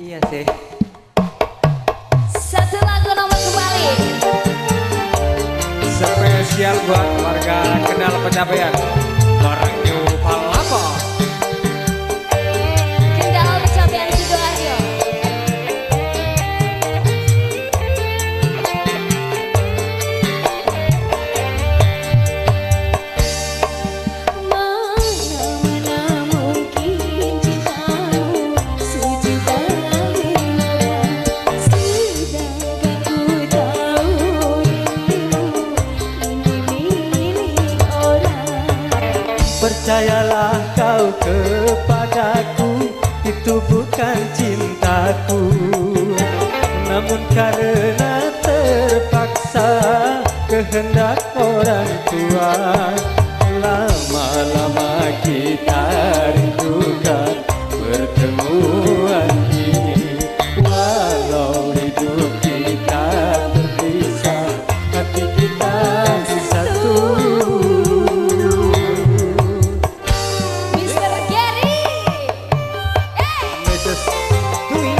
Iya sih. Satu lagu nomor kembali. Spesial buat warga Kendal Pencapaian. Bareng New Palapa. Kendal Pencapaian Sidoarjo. Mana mungkin cintamu sejuta bintang, sedangkan ku tahu dirimu ini milik orang. Percayalah kau kepadaku, itu bukan cintaku. Namun karena terpaksa kehendak orang tua, lama-lama kita rindukan pertemuan ini. Walau hidup kita terpisah, hati kita satu. Mr. Gary. Mrs. Dwi.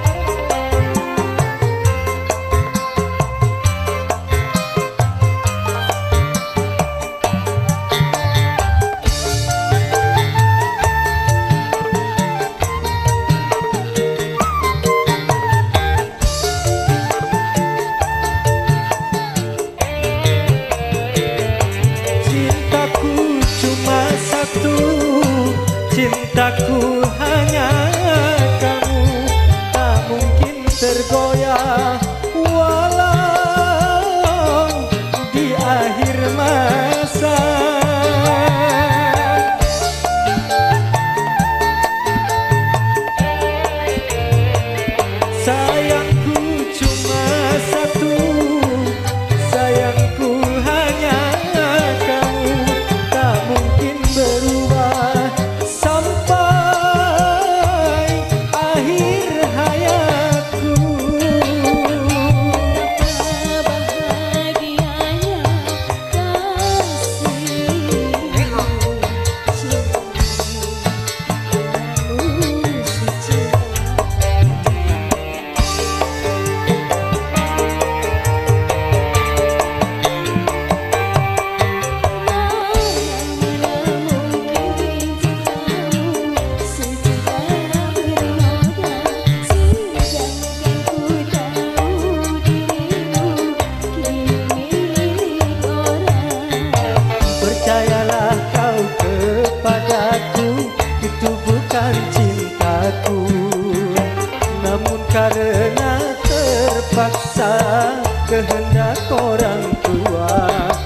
Cintaku cuma satu, cintaku hanya kamu, tak mungkin tergoyah walau di akhir masa. Sayangku cuma satu, sayangku hanya kamu, tak mungkin berubah sampai akhir hayatku. Bahagianya kasih cintamu suci. Percayalah kau kepadaku, itu bukan cintaku. Namun karena terpaksa kehendak orang tua,